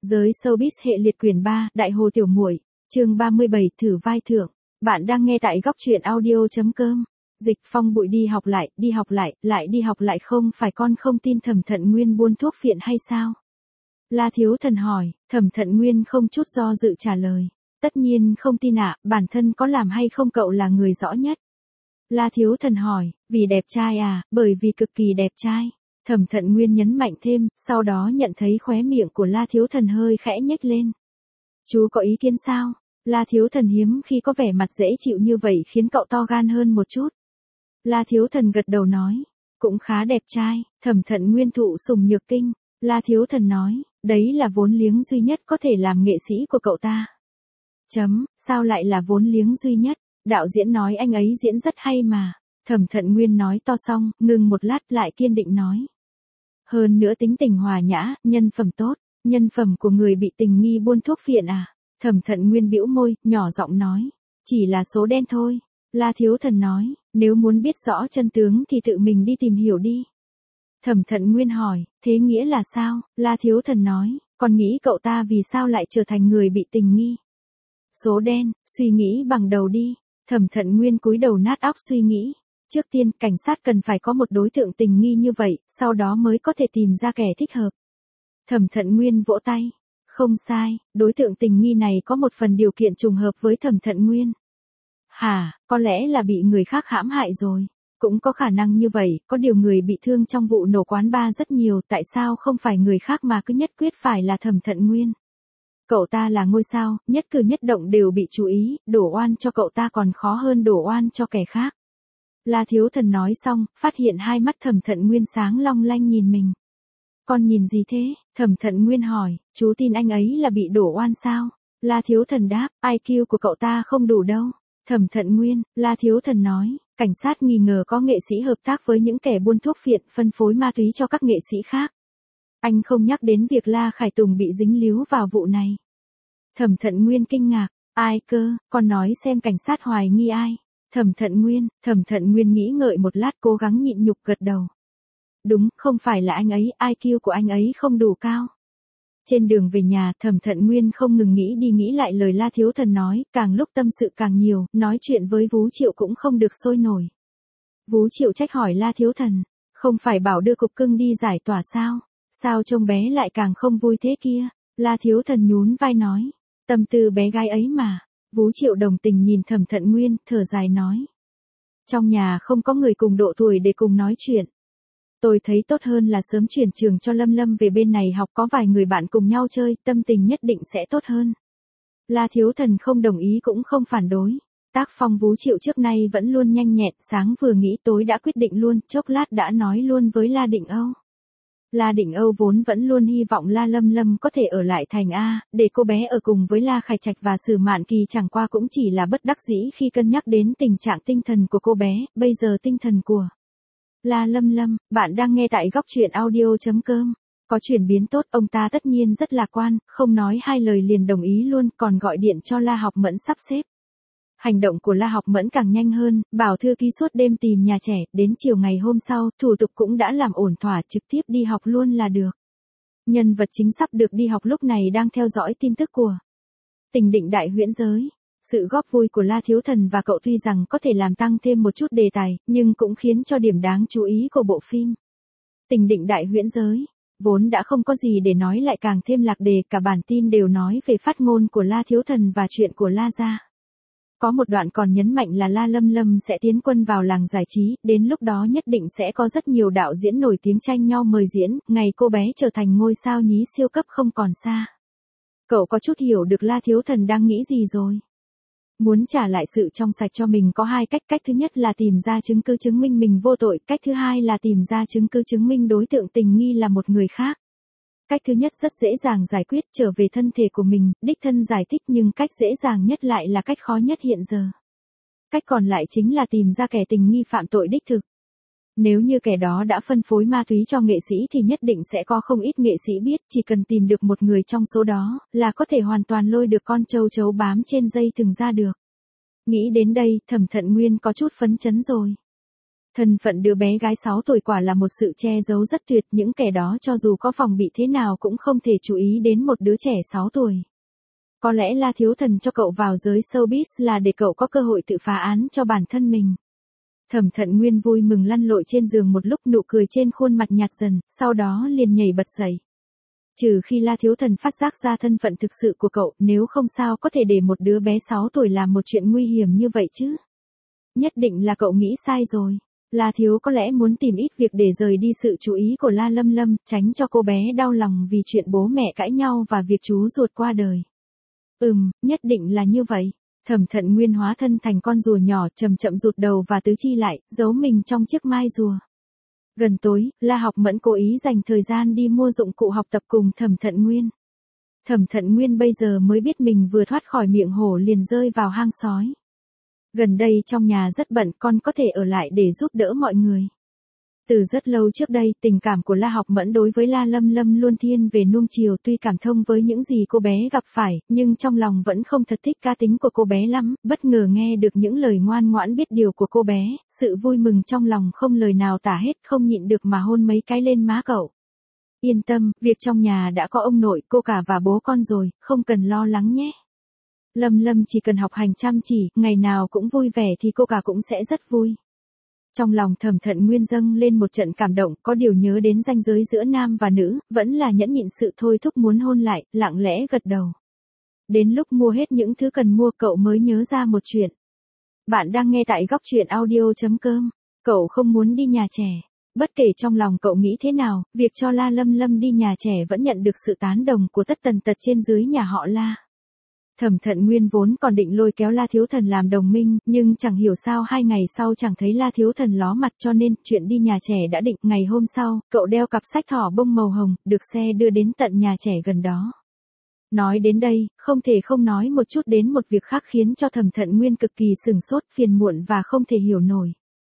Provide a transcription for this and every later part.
Giới showbiz hệ liệt quyển 3, Đại Hồ Tiểu Muội, chương 37, thử vai thượng. Bạn đang nghe tại góc truyện audio.com. Dịch Phong bụi đi học lại lại đi học lại, không phải con không tin Thẩm Thận Nguyên buôn thuốc phiện hay sao? La Thiếu Thần hỏi. Thẩm Thận Nguyên không chút do dự trả lời. Tất nhiên không tin ạ, bản thân có làm hay không cậu là người rõ nhất. La Thiếu Thần hỏi, vì đẹp trai à? Bởi vì cực kỳ đẹp trai. Thẩm Thận Nguyên nhấn mạnh thêm, sau đó nhận thấy khóe miệng của La Thiếu Thần hơi khẽ nhếch lên. Chú có ý kiến sao? La Thiếu Thần hiếm khi có vẻ mặt dễ chịu như vậy khiến cậu to gan hơn một chút. La Thiếu Thần gật đầu nói, cũng khá đẹp trai. Thẩm Thận Nguyên thụ sủng nhược kinh. La Thiếu Thần nói, đấy là vốn liếng duy nhất có thể làm nghệ sĩ của cậu ta. Sao lại là vốn liếng duy nhất? Đạo diễn nói anh ấy diễn rất hay mà. Thẩm Thận Nguyên nói to xong, ngừng một lát lại kiên định nói. Hơn nữa tính tình hòa nhã, nhân phẩm tốt. Nhân phẩm của người bị tình nghi buôn thuốc phiện à? Thẩm Thận Nguyên bĩu môi, nhỏ giọng nói. Chỉ là số đen thôi. La Thiếu Thần nói, nếu muốn biết rõ chân tướng thì tự mình đi tìm hiểu đi. Thẩm Thận Nguyên hỏi, thế nghĩa là sao? La Thiếu Thần nói, con nghĩ cậu ta vì sao lại trở thành người bị tình nghi? Số đen, suy nghĩ bằng đầu đi. Thẩm Thận Nguyên cúi đầu nát óc suy nghĩ. Trước tiên, cảnh sát cần phải có một đối tượng tình nghi như vậy, sau đó mới có thể tìm ra kẻ thích hợp. Thẩm Thận Nguyên vỗ tay. Không sai, đối tượng tình nghi này có một phần điều kiện trùng hợp với Thẩm Thận Nguyên. Hả, có lẽ là bị người khác hãm hại rồi. Cũng có khả năng như vậy, có điều người bị thương trong vụ nổ quán bar rất nhiều, tại sao không phải người khác mà cứ nhất quyết phải là Thẩm Thận Nguyên? Cậu ta là ngôi sao, nhất cử nhất động đều bị chú ý, đổ oan cho cậu ta còn khó hơn đổ oan cho kẻ khác. La Thiếu Thần nói xong, phát hiện hai mắt Thẩm Thận Nguyên sáng long lanh nhìn mình. Con nhìn gì thế? Thẩm Thận Nguyên hỏi, chú tin anh ấy là bị đổ oan sao? La Thiếu Thần đáp, IQ của cậu ta không đủ đâu. Thẩm Thận Nguyên, La Thiếu Thần nói, cảnh sát nghi ngờ có nghệ sĩ hợp tác với những kẻ buôn thuốc phiện, phân phối ma túy cho các nghệ sĩ khác. Anh không nhắc đến việc La Khải Tùng bị dính líu vào vụ này. Thẩm Thận Nguyên kinh ngạc, ai cơ, con nói xem cảnh sát hoài nghi ai? Thẩm Thận Nguyên nghĩ ngợi một lát cố gắng nhịn nhục gật đầu. Đúng, không phải là anh ấy, IQ của anh ấy không đủ cao. Trên đường về nhà, Thẩm Thận Nguyên không ngừng nghĩ đi nghĩ lại lời La Thiếu Thần nói, càng lúc tâm sự càng nhiều, nói chuyện với Vú Triệu cũng không được sôi nổi. Vú Triệu trách hỏi La Thiếu Thần, không phải bảo đưa cục cưng đi giải tỏa sao? Sao trông bé lại càng không vui thế kia? La Thiếu Thần nhún vai nói, tâm tư bé gái ấy mà. Vú Triệu đồng tình nhìn Thẩm Thận Nguyên, thở dài nói. Trong nhà không có người cùng độ tuổi để cùng nói chuyện. Tôi thấy tốt hơn là sớm chuyển trường cho Lâm Lâm về bên này học, có vài người bạn cùng nhau chơi, tâm tình nhất định sẽ tốt hơn. La Thiếu Thần không đồng ý cũng không phản đối. Tác phong Vú Triệu trước nay vẫn luôn nhanh nhẹn, sáng vừa nghĩ tối đã quyết định luôn, chốc lát đã nói luôn với La Định Âu. La Định Âu vốn vẫn luôn hy vọng La Lâm Lâm có thể ở lại thành A, để cô bé ở cùng với La Khải Trạch và Sử Mạn Kỳ, chẳng qua cũng chỉ là bất đắc dĩ khi cân nhắc đến tình trạng tinh thần của cô bé, bây giờ tinh thần của La Lâm Lâm. Bạn đang nghe tại góc truyện audio.com. Có chuyển biến tốt, ông ta tất nhiên rất lạc quan, không nói hai lời liền đồng ý luôn, còn gọi điện cho La Học Mẫn sắp xếp. Hành động của La Học Mẫn càng nhanh hơn, bảo thư ký suốt đêm tìm nhà trẻ, đến chiều ngày hôm sau, thủ tục cũng đã làm ổn thỏa, trực tiếp đi học luôn là được. Nhân vật chính sắp được đi học lúc này đang theo dõi tin tức của Tình Định Đại Huyễn Giới. Sự góp vui của La Thiếu Thần và cậu tuy rằng có thể làm tăng thêm một chút đề tài, nhưng cũng khiến cho điểm đáng chú ý của bộ phim Tình Định Đại Huyễn Giới vốn đã không có gì để nói lại càng thêm lạc đề, cả bản tin đều nói về phát ngôn của La Thiếu Thần và chuyện của La gia. Có một đoạn còn nhấn mạnh là La Lâm Lâm sẽ tiến quân vào làng giải trí, đến lúc đó nhất định sẽ có rất nhiều đạo diễn nổi tiếng tranh nhau mời diễn, ngày cô bé trở thành ngôi sao nhí siêu cấp không còn xa. Cậu có chút hiểu được La Thiếu Thần đang nghĩ gì rồi. Muốn trả lại sự trong sạch cho mình có hai cách, cách thứ nhất là tìm ra chứng cứ chứng minh mình vô tội, cách thứ hai là tìm ra chứng cứ chứng minh đối tượng tình nghi là một người khác. Cách thứ nhất rất dễ dàng giải quyết, trở về thân thể của mình, đích thân giải thích, nhưng cách dễ dàng nhất lại là cách khó nhất hiện giờ. Cách còn lại chính là tìm ra kẻ tình nghi phạm tội đích thực. Nếu như kẻ đó đã phân phối ma túy cho nghệ sĩ thì nhất định sẽ có không ít nghệ sĩ biết, chỉ cần tìm được một người trong số đó, là có thể hoàn toàn lôi được con châu chấu bám trên dây thừng ra được. Nghĩ đến đây, Thẩm Thận Nguyên có chút phấn chấn rồi. Thân phận đứa bé gái 6 tuổi quả là một sự che giấu rất tuyệt, những kẻ đó cho dù có phòng bị thế nào cũng không thể chú ý đến một đứa trẻ 6 tuổi. Có lẽ La Thiếu Thần cho cậu vào giới showbiz là để cậu có cơ hội tự phá án cho bản thân mình. Thẩm Thận Nguyên vui mừng lăn lội trên giường một lúc, nụ cười trên khuôn mặt nhạt dần, sau đó liền nhảy bật dậy. Trừ khi La Thiếu Thần phát giác ra thân phận thực sự của cậu, nếu không sao có thể để một đứa bé 6 tuổi làm một chuyện nguy hiểm như vậy chứ. Nhất định là cậu nghĩ sai rồi. La Thiếu có lẽ muốn tìm ít việc để rời đi sự chú ý của La Lâm Lâm, tránh cho cô bé đau lòng vì chuyện bố mẹ cãi nhau và việc chú ruột qua đời. Nhất định là như vậy. Thẩm Thận Nguyên hóa thân thành con rùa nhỏ, chậm chậm rụt đầu và tứ chi lại, giấu mình trong chiếc mai rùa. Gần tối, La Học Mẫn cố ý dành thời gian đi mua dụng cụ học tập cùng Thẩm Thận Nguyên. Thẩm Thận Nguyên bây giờ mới biết mình vừa thoát khỏi miệng hổ liền rơi vào hang sói. Gần đây trong nhà rất bận, con có thể ở lại để giúp đỡ mọi người. Từ rất lâu trước đây, tình cảm của La Học Mẫn đối với La Lâm Lâm luôn thiên về nuông chiều, tuy cảm thông với những gì cô bé gặp phải, nhưng trong lòng vẫn không thật thích cá tính của cô bé lắm, bất ngờ nghe được những lời ngoan ngoãn biết điều của cô bé, sự vui mừng trong lòng không lời nào tả hết, không nhịn được mà hôn mấy cái lên má cậu. Yên tâm, việc trong nhà đã có ông nội, cô cả và bố con rồi, không cần lo lắng nhé. Lâm Lâm chỉ cần học hành chăm chỉ, ngày nào cũng vui vẻ thì cô cả cũng sẽ rất vui. Trong lòng Thẩm Thận Nguyên dâng lên một trận cảm động, có điều nhớ đến ranh giới giữa nam và nữ, vẫn là nhẫn nhịn sự thôi thúc muốn hôn lại, lặng lẽ gật đầu. Đến lúc mua hết những thứ cần mua, cậu mới nhớ ra một chuyện. Bạn đang nghe tại góc truyện audio.com. Cậu không muốn đi nhà trẻ. Bất kể trong lòng cậu nghĩ thế nào, việc cho La Lâm Lâm đi nhà trẻ vẫn nhận được sự tán đồng của tất tần tật trên dưới nhà họ La. Thẩm Thận Nguyên vốn còn định lôi kéo La Thiếu Thần làm đồng minh, nhưng chẳng hiểu sao 2 ngày sau chẳng thấy La Thiếu Thần ló mặt, cho nên chuyện đi nhà trẻ đã định. Ngày hôm sau, cậu đeo cặp sách thỏ bông màu hồng, được xe đưa đến tận nhà trẻ gần đó. Nói đến đây, không thể không nói một chút đến một việc khác khiến cho Thẩm Thận Nguyên cực kỳ sửng sốt, phiền muộn và không thể hiểu nổi.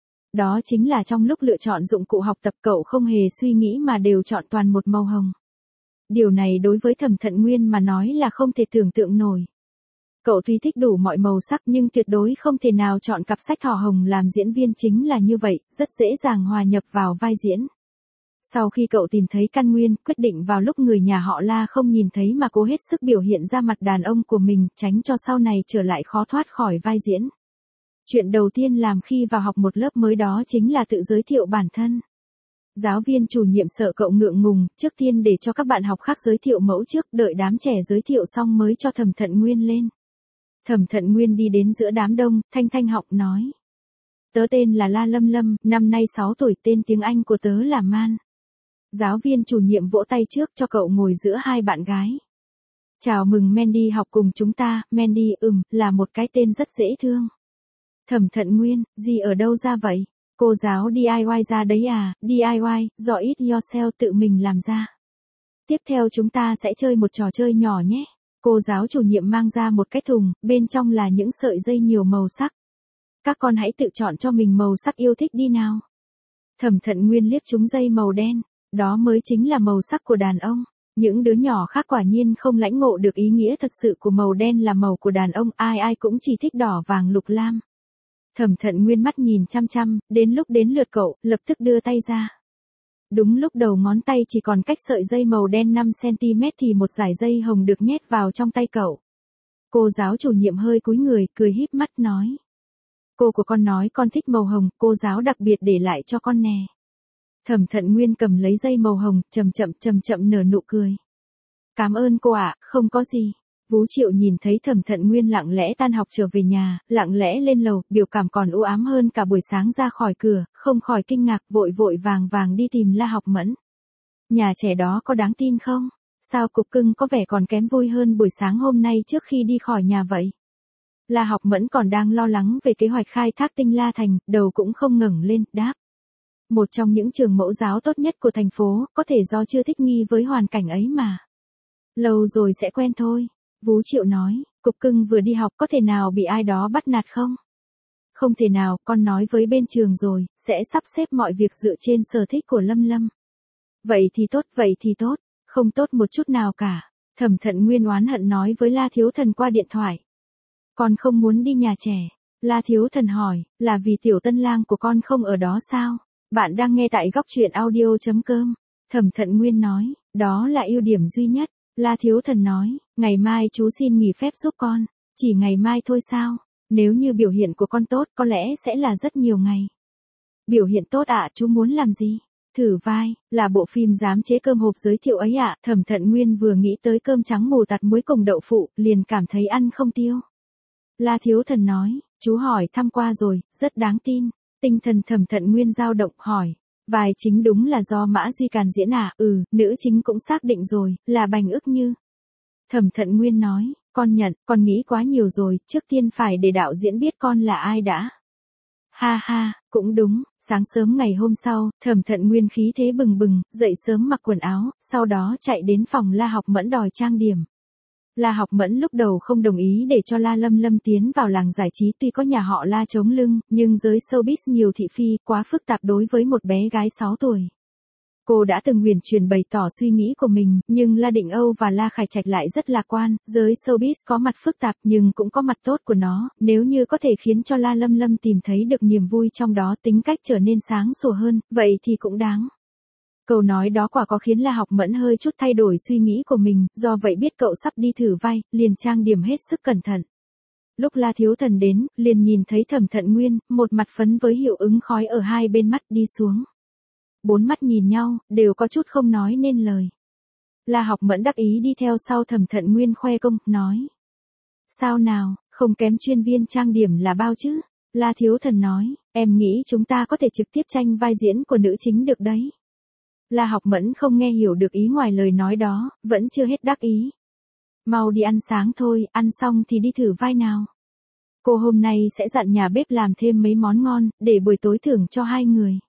Đó chính là trong lúc lựa chọn dụng cụ học tập, cậu không hề suy nghĩ mà đều chọn toàn một màu hồng. Điều này đối với Thẩm Thận Nguyên mà nói là không thể tưởng tượng nổi. Cậu tuy thích đủ mọi màu sắc nhưng tuyệt đối không thể nào chọn cặp sách thỏ hồng làm diễn viên chính là như vậy, rất dễ dàng hòa nhập vào vai diễn. Sau khi cậu tìm thấy căn nguyên, quyết định vào lúc người nhà họ La không nhìn thấy mà cố hết sức biểu hiện ra mặt đàn ông của mình, tránh cho sau này trở lại khó thoát khỏi vai diễn. Chuyện đầu tiên làm khi vào học một lớp mới đó chính là tự giới thiệu bản thân. Giáo viên chủ nhiệm sợ cậu ngượng ngùng, trước tiên để cho các bạn học khác giới thiệu mẫu trước, đợi đám trẻ giới thiệu xong mới cho Thẩm Thận Nguyên lên. Thẩm Thận Nguyên đi đến giữa đám đông, thanh thanh học nói. Tớ tên là La Lâm Lâm, năm nay 6 tuổi, tên tiếng Anh của tớ là Man. Giáo viên chủ nhiệm vỗ tay trước cho cậu ngồi giữa hai bạn gái. Chào mừng Mandy học cùng chúng ta. Mandy, là một cái tên rất dễ thương. Thẩm Thận Nguyên, gì ở đâu ra vậy? Cô giáo DIY ra đấy à? DIY, do it yourself, tự mình làm ra. Tiếp theo chúng ta sẽ chơi một trò chơi nhỏ nhé. Cô giáo chủ nhiệm mang ra một cái thùng, bên trong là những sợi dây nhiều màu sắc. Các con hãy tự chọn cho mình màu sắc yêu thích đi nào. Thẩm Thận Nguyên liếc trúng dây màu đen, đó mới chính là màu sắc của đàn ông. Những đứa nhỏ khác quả nhiên không lãnh ngộ được ý nghĩa thật sự của màu đen là màu của đàn ông, ai ai cũng chỉ thích đỏ vàng lục lam. Thẩm Thận Nguyên mắt nhìn chăm chăm, đến lúc đến lượt cậu, lập tức đưa tay ra. Đúng lúc đầu ngón tay chỉ còn cách sợi dây màu đen 5cm thì một dải dây hồng được nhét vào trong tay cậu. Cô giáo chủ nhiệm hơi cúi người, cười híp mắt nói. Cô của con nói con thích màu hồng, cô giáo đặc biệt để lại cho con nè. Thẩm Thận Nguyên cầm lấy dây màu hồng, chậm chậm nở nụ cười. Cảm ơn cô ạ, không có gì. Vú Triệu nhìn thấy Thẩm Thận Nguyên lặng lẽ tan học trở về nhà, lặng lẽ lên lầu, biểu cảm còn u ám hơn cả buổi sáng ra khỏi cửa, không khỏi kinh ngạc, vội vàng đi tìm La Học Mẫn. Nhà trẻ đó có đáng tin không? Sao cục cưng có vẻ còn kém vui hơn buổi sáng hôm nay trước khi đi khỏi nhà vậy? La Học Mẫn còn đang lo lắng về kế hoạch khai thác Tinh La Thành, đầu cũng không ngẩng lên, đáp. Một trong những trường mẫu giáo tốt nhất của thành phố, có thể do chưa thích nghi với hoàn cảnh ấy mà. Lâu rồi sẽ quen thôi. Vú Triệu nói, cục cưng vừa đi học có thể nào bị ai đó bắt nạt không? Không thể nào, con nói với bên trường rồi, sẽ sắp xếp mọi việc dựa trên sở thích của Lâm Lâm. Vậy thì tốt, không tốt một chút nào cả. Thẩm Thận Nguyên oán hận nói với La Thiếu Thần qua điện thoại. Con không muốn đi nhà trẻ. La Thiếu Thần hỏi, là vì tiểu tân lang của con không ở đó sao? Bạn đang nghe tại góc truyện audio.com. Thẩm Thận Nguyên nói, đó là ưu điểm duy nhất. La Thiếu Thần nói, ngày mai chú xin nghỉ phép giúp con. Chỉ ngày mai thôi sao? Nếu như biểu hiện của con tốt có lẽ sẽ là rất nhiều ngày. Biểu hiện tốt ạ, chú muốn làm gì? Thử vai, là bộ phim dám chế cơm hộp giới thiệu ấy ạ. Thẩm Thận Nguyên vừa nghĩ tới cơm trắng mù tạt muối cùng đậu phụ, liền cảm thấy ăn không tiêu. La Thiếu Thần nói, chú hỏi thăm qua rồi, rất đáng tin. Tinh thần Thẩm Thận Nguyên dao động hỏi, vai chính đúng là do Mã Duy Càn diễn à? Nữ chính cũng xác định rồi, là Bành Ức Như. Thẩm Thận Nguyên nói, con nhận, con nghĩ quá nhiều rồi, trước tiên phải để đạo diễn biết con là ai đã. Ha ha, cũng đúng, sáng sớm ngày hôm sau, Thẩm Thận Nguyên khí thế bừng bừng, dậy sớm mặc quần áo, sau đó chạy đến phòng La Học Mẫn đòi trang điểm. La Học Mẫn lúc đầu không đồng ý để cho La Lâm Lâm tiến vào làng giải trí, tuy có nhà họ La chống lưng, nhưng giới showbiz nhiều thị phi, quá phức tạp đối với một bé gái 6 tuổi. Cô đã từng huyền truyền bày tỏ suy nghĩ của mình, nhưng La Định Âu và La Khải Trạch lại rất lạc quan, giới showbiz có mặt phức tạp nhưng cũng có mặt tốt của nó, nếu như có thể khiến cho La Lâm Lâm tìm thấy được niềm vui trong đó, tính cách trở nên sáng sủa hơn, vậy thì cũng đáng. Câu nói đó quả có khiến La Học Mẫn hơi chút thay đổi suy nghĩ của mình, do vậy biết cậu sắp đi thử vai, liền trang điểm hết sức cẩn thận. Lúc La Thiếu Thần đến, liền nhìn thấy Thẩm Thận Nguyên, một mặt phấn với hiệu ứng khói ở hai bên mắt đi xuống. Bốn mắt nhìn nhau, đều có chút không nói nên lời. La Học Mẫn đắc ý đi theo sau Thẩm Thận Nguyên khoe công, nói. Sao nào, không kém chuyên viên trang điểm là bao chứ? La Thiếu Thần nói, em nghĩ chúng ta có thể trực tiếp tranh vai diễn của nữ chính được đấy. La Học Mẫn không nghe hiểu được ý ngoài lời nói đó, vẫn chưa hết đắc ý. Mau đi ăn sáng thôi, ăn xong thì đi thử vai nào. Cô hôm nay sẽ dặn nhà bếp làm thêm mấy món ngon, để buổi tối thưởng cho hai người.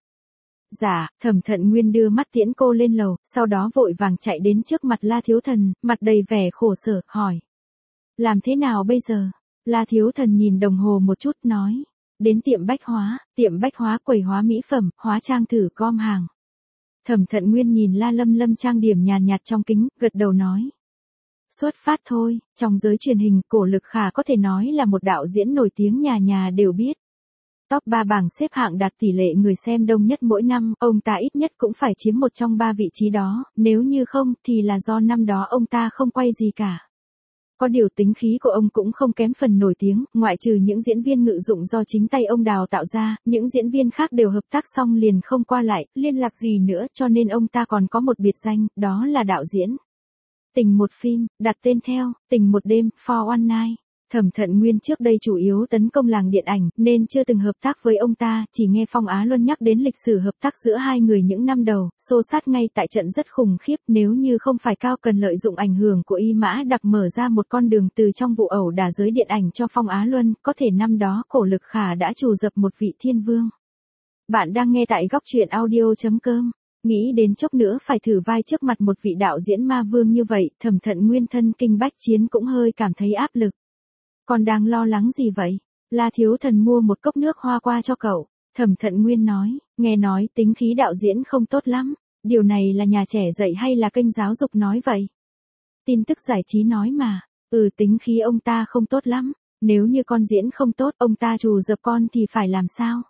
Dạ, Thẩm Thận Nguyên đưa mắt tiễn cô lên lầu, sau đó vội vàng chạy đến trước mặt La Thiếu Thần, mặt đầy vẻ khổ sở, hỏi. Làm thế nào bây giờ? La Thiếu Thần nhìn đồng hồ một chút, nói. Đến tiệm bách hóa quầy hóa mỹ phẩm, hóa trang thử gom hàng. Thẩm Thận Nguyên nhìn La Lâm Lâm trang điểm nhàn nhạt trong kính, gật đầu nói. Xuất phát thôi, trong giới truyền hình, Cổ Lực Khả có thể nói là một đạo diễn nổi tiếng nhà nhà đều biết. Top 3 bảng xếp hạng đạt tỷ lệ người xem đông nhất mỗi năm, ông ta ít nhất cũng phải chiếm một trong 3 vị trí đó, nếu như không thì là do năm đó ông ta không quay gì cả. Có điều tính khí của ông cũng không kém phần nổi tiếng, ngoại trừ những diễn viên ngự dụng do chính tay ông đào tạo ra, những diễn viên khác đều hợp tác xong liền không qua lại, liên lạc gì nữa, cho nên ông ta còn có một biệt danh, đó là đạo diễn. Tình một phim, đặt tên theo, Tình một đêm, For One Night. Thẩm Thận Nguyên trước đây chủ yếu tấn công làng điện ảnh, nên chưa từng hợp tác với ông ta, chỉ nghe Phong Á Luân nhắc đến lịch sử hợp tác giữa hai người những năm đầu, xô sát ngay tại trận rất khủng khiếp, nếu như không phải Cao Cần lợi dụng ảnh hưởng của Y Mã Đặc mở ra một con đường từ trong vụ ẩu đả giới điện ảnh cho Phong Á Luân, có thể năm đó Cổ Lực Khả đã trù dập một vị thiên vương. Bạn đang nghe tại góc truyện audio.com. Nghĩ đến chốc nữa phải thử vai trước mặt một vị đạo diễn ma vương như vậy, Thẩm Thận Nguyên thân kinh bách chiến cũng hơi cảm thấy áp lực. Con đang lo lắng gì vậy? La Thiếu Thần mua một cốc nước hoa qua cho cậu. Thẩm Thận Nguyên nói, nghe nói tính khí đạo diễn không tốt lắm. Điều này là nhà trẻ dạy hay là kênh giáo dục nói vậy? Tin tức giải trí nói mà. Tính khí ông ta không tốt lắm. Nếu như con diễn không tốt, ông ta trù dập con thì phải làm sao?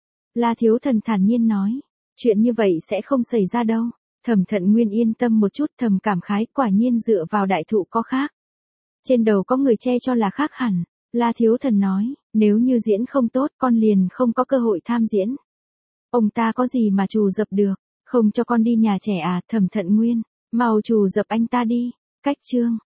La Thiếu Thần thản nhiên nói, chuyện như vậy sẽ không xảy ra đâu. Thẩm Thận Nguyên yên tâm một chút, thầm cảm khái, quả nhiên dựa vào đại thụ có khác. Trên đầu có người che cho là khác hẳn. La Thiếu Thần nói, nếu như diễn không tốt con liền không có cơ hội tham diễn. Ông ta có gì mà trù dập được, không cho con đi nhà trẻ à? Thẩm Thận Nguyên, mau trù dập anh ta đi. Cách chương.